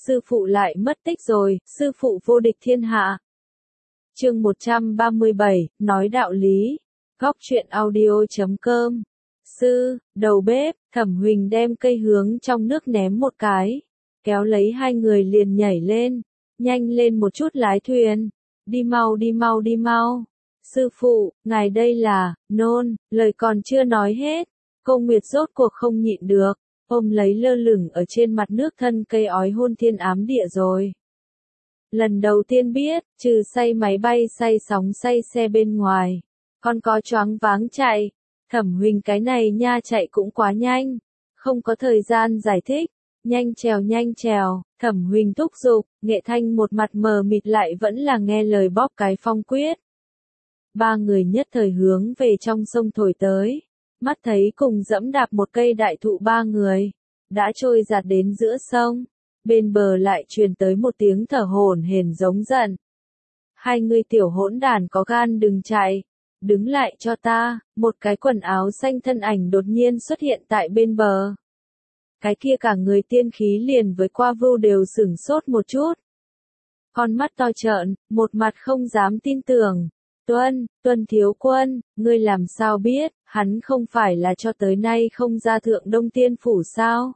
sư phụ lại mất tích rồi, sư phụ vô địch thiên hạ. Chương 137, nói đạo lý. Góc truyện audio.com. Đầu bếp, Thẩm Huỳnh đem cây hướng trong nước ném một cái, kéo lấy hai người liền nhảy lên, nhanh lên một chút lái thuyền, đi mau đi mau đi mau. Sư phụ, ngài đây là, nôn, lời còn chưa nói hết, Cô Nguyệt rốt cuộc không nhịn được, ôm lấy lơ lửng ở trên mặt nước thân cây ói hôn thiên ám địa rồi. Lần đầu tiên biết, trừ say máy bay say sóng say xe bên ngoài, còn có choáng váng chạy. Thẩm Huỳnh cái này nha chạy cũng quá nhanh, không có thời gian giải thích, nhanh trèo, Thẩm Huỳnh thúc giục, Nghệ Thanh một mặt mờ mịt lại vẫn là nghe lời bóp cái phong quyết. Ba người nhất thời hướng về trong sông thổi tới, mắt thấy cùng dẫm đạp một cây đại thụ ba người, đã trôi giạt đến giữa sông, bên bờ lại truyền tới một tiếng thở hổn hển giống giận. Hai người tiểu hỗn đản có gan đừng chạy. Đứng lại cho ta, một cái quần áo xanh thân ảnh đột nhiên xuất hiện tại bên bờ. Cái kia cả người tiên khí liền với qua vưu đều sửng sốt một chút. Con mắt to trợn, một mặt không dám tin tưởng. Tuân thiếu quân, ngươi làm sao biết, hắn không phải là cho tới nay không ra thượng Đông Tiên Phủ sao?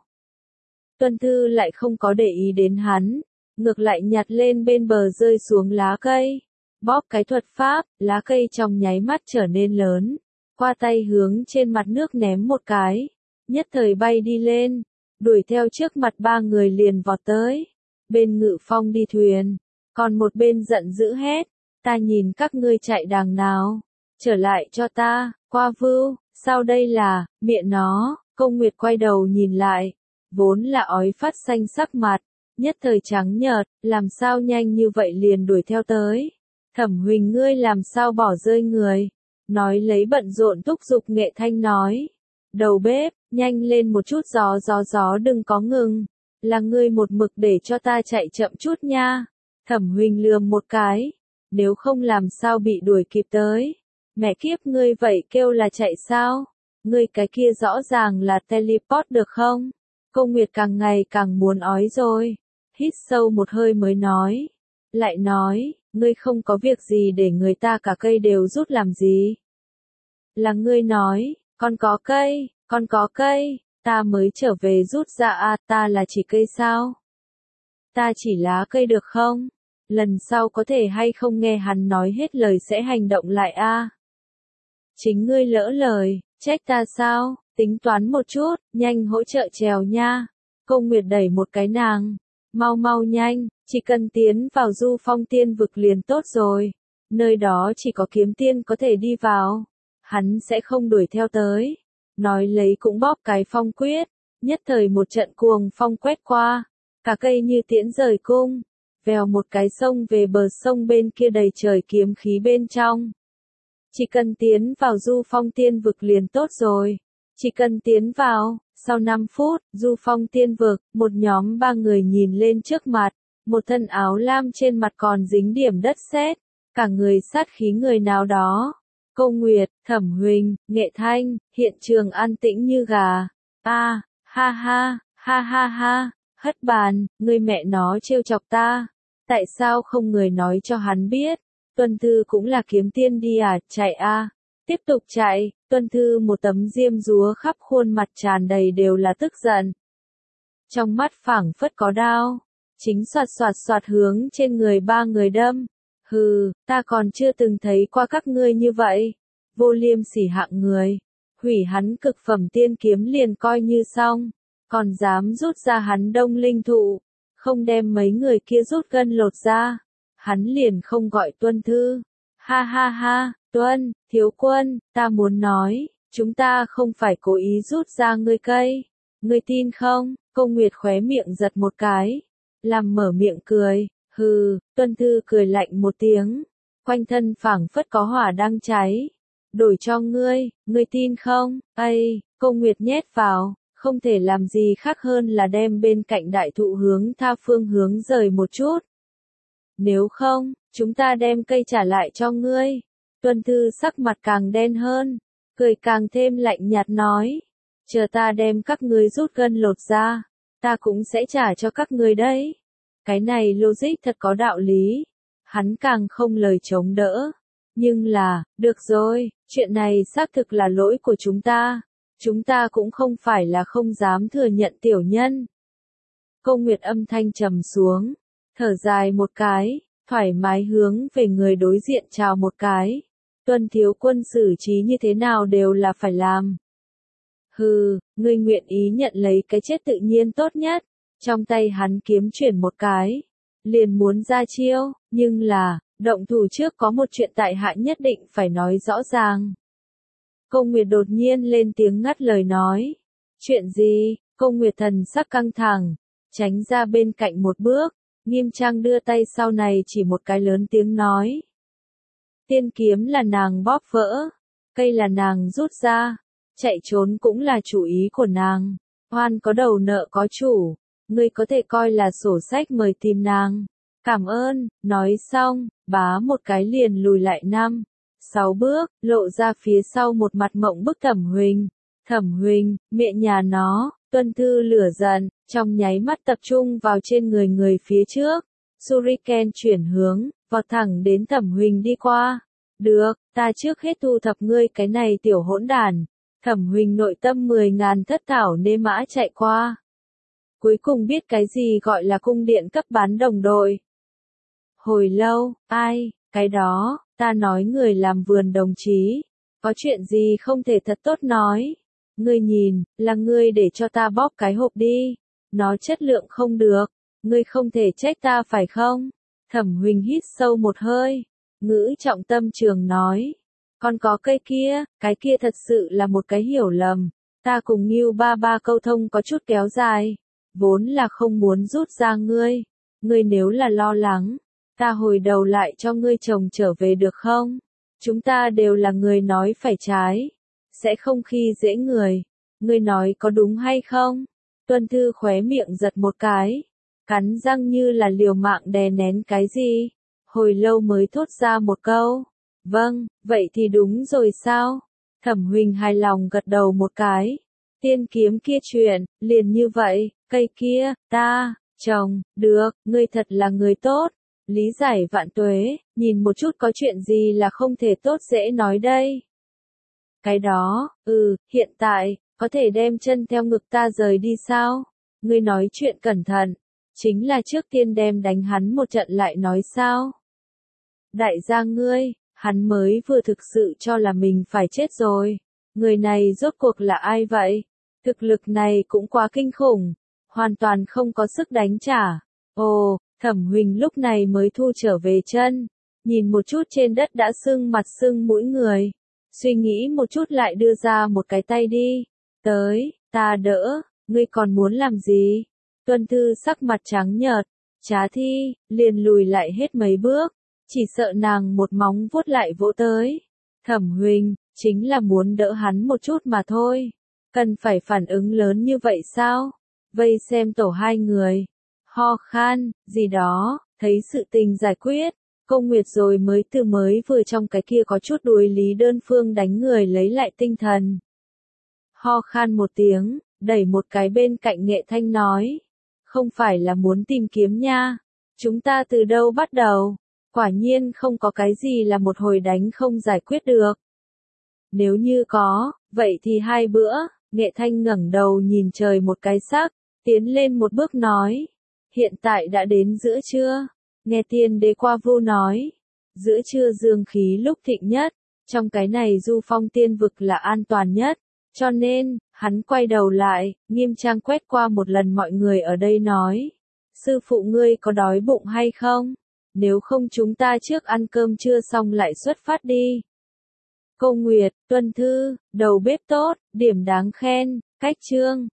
Tuân Thư lại không có để ý đến hắn, ngược lại nhặt lên bên bờ rơi xuống lá cây. Bóp cái thuật pháp, lá cây trong nháy mắt trở nên lớn, qua tay hướng trên mặt nước ném một cái, nhất thời bay đi lên, đuổi theo trước mặt ba người liền vọt tới. Bên Ngự Phong đi thuyền, còn một bên giận dữ hét, ta nhìn các ngươi chạy đàng nào, trở lại cho ta, qua vưu, sao đây là, miệng nó. Cô Nguyệt quay đầu nhìn lại, vốn là ói phát xanh sắc mặt, nhất thời trắng nhợt, làm sao nhanh như vậy liền đuổi theo tới. Thẩm Huỳnh ngươi làm sao bỏ rơi người, nói lấy bận rộn thúc giục Nghệ Thanh nói. Đầu bếp, nhanh lên một chút gió đừng có ngừng, là ngươi một mực để cho ta chạy chậm chút nha. Thẩm Huỳnh lườm một cái, nếu không làm sao bị đuổi kịp tới. Mẹ kiếp ngươi vậy kêu là chạy sao, ngươi cái kia rõ ràng là teleport được không? Cô Nguyệt càng ngày càng muốn ói rồi, hít sâu một hơi mới nói. Lại nói, ngươi không có việc gì để người ta cả cây đều rút làm gì? Là ngươi nói, con có cây, ta mới trở về rút ra à, ta là chỉ cây sao? Ta chỉ lá cây được không? Lần sau có thể hay không nghe hắn nói hết lời sẽ hành động lại a? Chính ngươi lỡ lời, trách ta sao? Tính toán một chút, nhanh hỗ trợ trèo nha. Cô Nguyệt đẩy một cái nàng. Mau nhanh, chỉ cần tiến vào Du Phong Tiên vực liền tốt rồi. Nơi đó chỉ có kiếm tiên có thể đi vào. Hắn sẽ không đuổi theo tới. Nói lấy cũng bóp cái phong quyết. Nhất thời một trận cuồng phong quét qua. Cả cây như tiễn rời cung. Vèo một cái sông về bờ sông bên kia đầy trời kiếm khí bên trong. Chỉ cần tiến vào Du Phong Tiên vực liền tốt rồi. Chỉ cần tiến vào. Sau 5 phút, Du Phong Tiên vực, một nhóm ba người nhìn lên trước mặt, một thân áo lam trên mặt còn dính điểm đất sét, cả người sát khí người nào đó. Cô Nguyệt, Thẩm Huỳnh, Nghệ Thanh, hiện trường an tĩnh như gà. Ha, hất bàn, ngươi mẹ nó trêu chọc ta. Tại sao không người nói cho hắn biết? Tuân Thư cũng là kiếm tiên đi à, chạy a. Tiếp tục chạy, Tuân Thư một tấm diêm dúa khắp khuôn mặt tràn đầy đều là tức giận. Trong mắt phảng phất có đao, chính soạt hướng trên người ba người đâm. Hừ, ta còn chưa từng thấy qua các ngươi như vậy. Vô liêm sỉ hạng người, hủy hắn cực phẩm tiên kiếm liền coi như xong, còn dám rút ra hắn đông linh thụ, không đem mấy người kia rút gân lột ra, hắn liền không gọi Tuân Thư. Ha, Tuân, thiếu quân, ta muốn nói, chúng ta không phải cố ý rút ra ngươi cây. Ngươi tin không? Cô Nguyệt khóe miệng giật một cái, làm mở miệng cười, hừ. Tuân Thư cười lạnh một tiếng, quanh thân phảng phất có hỏa đang cháy. Đổi cho ngươi tin không? Cô Nguyệt nhét vào, không thể làm gì khác hơn là đem bên cạnh đại thụ hướng tha phương hướng rời một chút. Nếu không, chúng ta đem cây trả lại cho ngươi. Tuân Thư sắc mặt càng đen hơn, cười càng thêm lạnh nhạt nói. Chờ ta đem các ngươi rút gân lột ra, ta cũng sẽ trả cho các ngươi đấy. Cái này logic thật có đạo lý. Hắn càng không lời chống đỡ. Nhưng là, được rồi, chuyện này xác thực là lỗi của chúng ta. Chúng ta cũng không phải là không dám thừa nhận tiểu nhân. Câu Nguyệt âm thanh trầm xuống, thở dài một cái, thoải mái hướng về người đối diện chào một cái. Tuân thiếu quân xử trí như thế nào đều là phải làm. Hừ, ngươi nguyện ý nhận lấy cái chết tự nhiên tốt nhất. Trong tay hắn kiếm chuyển một cái, liền muốn ra chiêu, nhưng là, động thủ trước có một chuyện tại hạ nhất định phải nói rõ ràng. Câu Nguyệt đột nhiên lên tiếng ngắt lời nói. Chuyện gì? Câu Nguyệt thần sắc căng thẳng, tránh ra bên cạnh một bước, nghiêm trang đưa tay sau này chỉ một cái lớn tiếng nói. Tiên kiếm là nàng bóp vỡ, cây là nàng rút ra, chạy trốn cũng là chủ ý của nàng. Oan có đầu nợ có chủ, ngươi có thể coi là sổ sách mời tìm nàng. Cảm ơn, nói xong, bá một cái liền lùi lại 5-6 bước, lộ ra phía sau một mặt mộng bức Thẩm Huỳnh. Thẩm Huỳnh, mẹ nhà nó, Tuân Thư lửa giận, trong nháy mắt tập trung vào trên người phía trước. Shuriken chuyển hướng, vọt thẳng đến Thẩm Huỳnh đi qua. Được, ta trước hết thu thập ngươi cái này tiểu hỗn đản. Thẩm Huỳnh nội tâm 10.000 thất thảo nê mã chạy qua. Cuối cùng biết cái gì gọi là cung điện cấp bán đồng đội. Hồi lâu, ai, cái đó, ta nói người làm vườn đồng chí. Có chuyện gì không thể thật tốt nói. Ngươi nhìn, là ngươi để cho ta bóp cái hộp đi. Nó chất lượng không được. Ngươi không thể trách ta phải không? Thẩm Huỳnh hít sâu một hơi. Ngữ trọng tâm trường nói. Còn có cây kia, cái kia thật sự là một cái hiểu lầm. Ta cùng Ngưu ba ba câu thông có chút kéo dài. Vốn là không muốn rút ra ngươi. Ngươi nếu là lo lắng, ta hồi đầu lại cho ngươi chồng trở về được không? Chúng ta đều là người nói phải trái. Sẽ không khi dễ người. Ngươi nói có đúng hay không? Tuân Thư khóe miệng giật một cái. Cắn răng như là liều mạng đè nén cái gì. Hồi lâu mới thốt ra một câu. Vâng, vậy thì đúng rồi sao? Thẩm Huỳnh hài lòng gật đầu một cái. Tiên kiếm kia chuyện, liền như vậy, cây kia, ta, chồng, được, ngươi thật là người tốt. Lý giải vạn tuế, nhìn một chút có chuyện gì là không thể tốt dễ nói đây. Cái đó, hiện tại, có thể đem chân theo ngực ta rời đi sao? Ngươi nói chuyện cẩn thận, chính là trước tiên đem đánh hắn một trận lại nói sao? Đại gia ngươi, hắn mới vừa thực sự cho là mình phải chết rồi. Người này rốt cuộc là ai vậy? Thực lực này cũng quá kinh khủng, hoàn toàn không có sức đánh trả. Ồ, Thẩm Huỳnh lúc này mới thu trở về chân, nhìn một chút trên đất đã sưng mặt sưng mũi người. Suy nghĩ một chút lại đưa ra một cái tay đi. Tới, ta đỡ, ngươi còn muốn làm gì? Tuân Thư sắc mặt trắng nhợt, Trá Thi, liền lùi lại hết mấy bước, chỉ sợ nàng một móng vuốt lại vỗ tới. Thẩm Huỳnh, chính là muốn đỡ hắn một chút mà thôi. Cần phải phản ứng lớn như vậy sao? Vây xem tổ hai người. Ho khan, gì đó, thấy sự tình giải quyết. Câu Nguyệt rồi mới vừa trong cái kia có chút đuối lý đơn phương đánh người lấy lại tinh thần. Ho khan một tiếng, đẩy một cái bên cạnh Nghệ Thanh nói. Không phải là muốn tìm kiếm nha. Chúng ta từ đâu bắt đầu? Quả nhiên không có cái gì là một hồi đánh không giải quyết được. Nếu như có, vậy thì 2 bữa. Nghệ Thanh ngẩng đầu nhìn trời một cái sắc, tiến lên một bước nói. Hiện tại đã đến giữa trưa. Nghe Tiên Đế Qua Vu nói. Giữa trưa dương khí lúc thịnh nhất. Trong cái này du phong tiên vực là an toàn nhất. Cho nên, hắn quay đầu lại, nghiêm trang quét qua một lần mọi người ở đây nói. Sư phụ ngươi có đói bụng hay không? Nếu không chúng ta trước ăn cơm trưa xong lại xuất phát đi. Câu Nguyệt, Tuân Thư, đầu bếp tốt, điểm đáng khen, cách chương.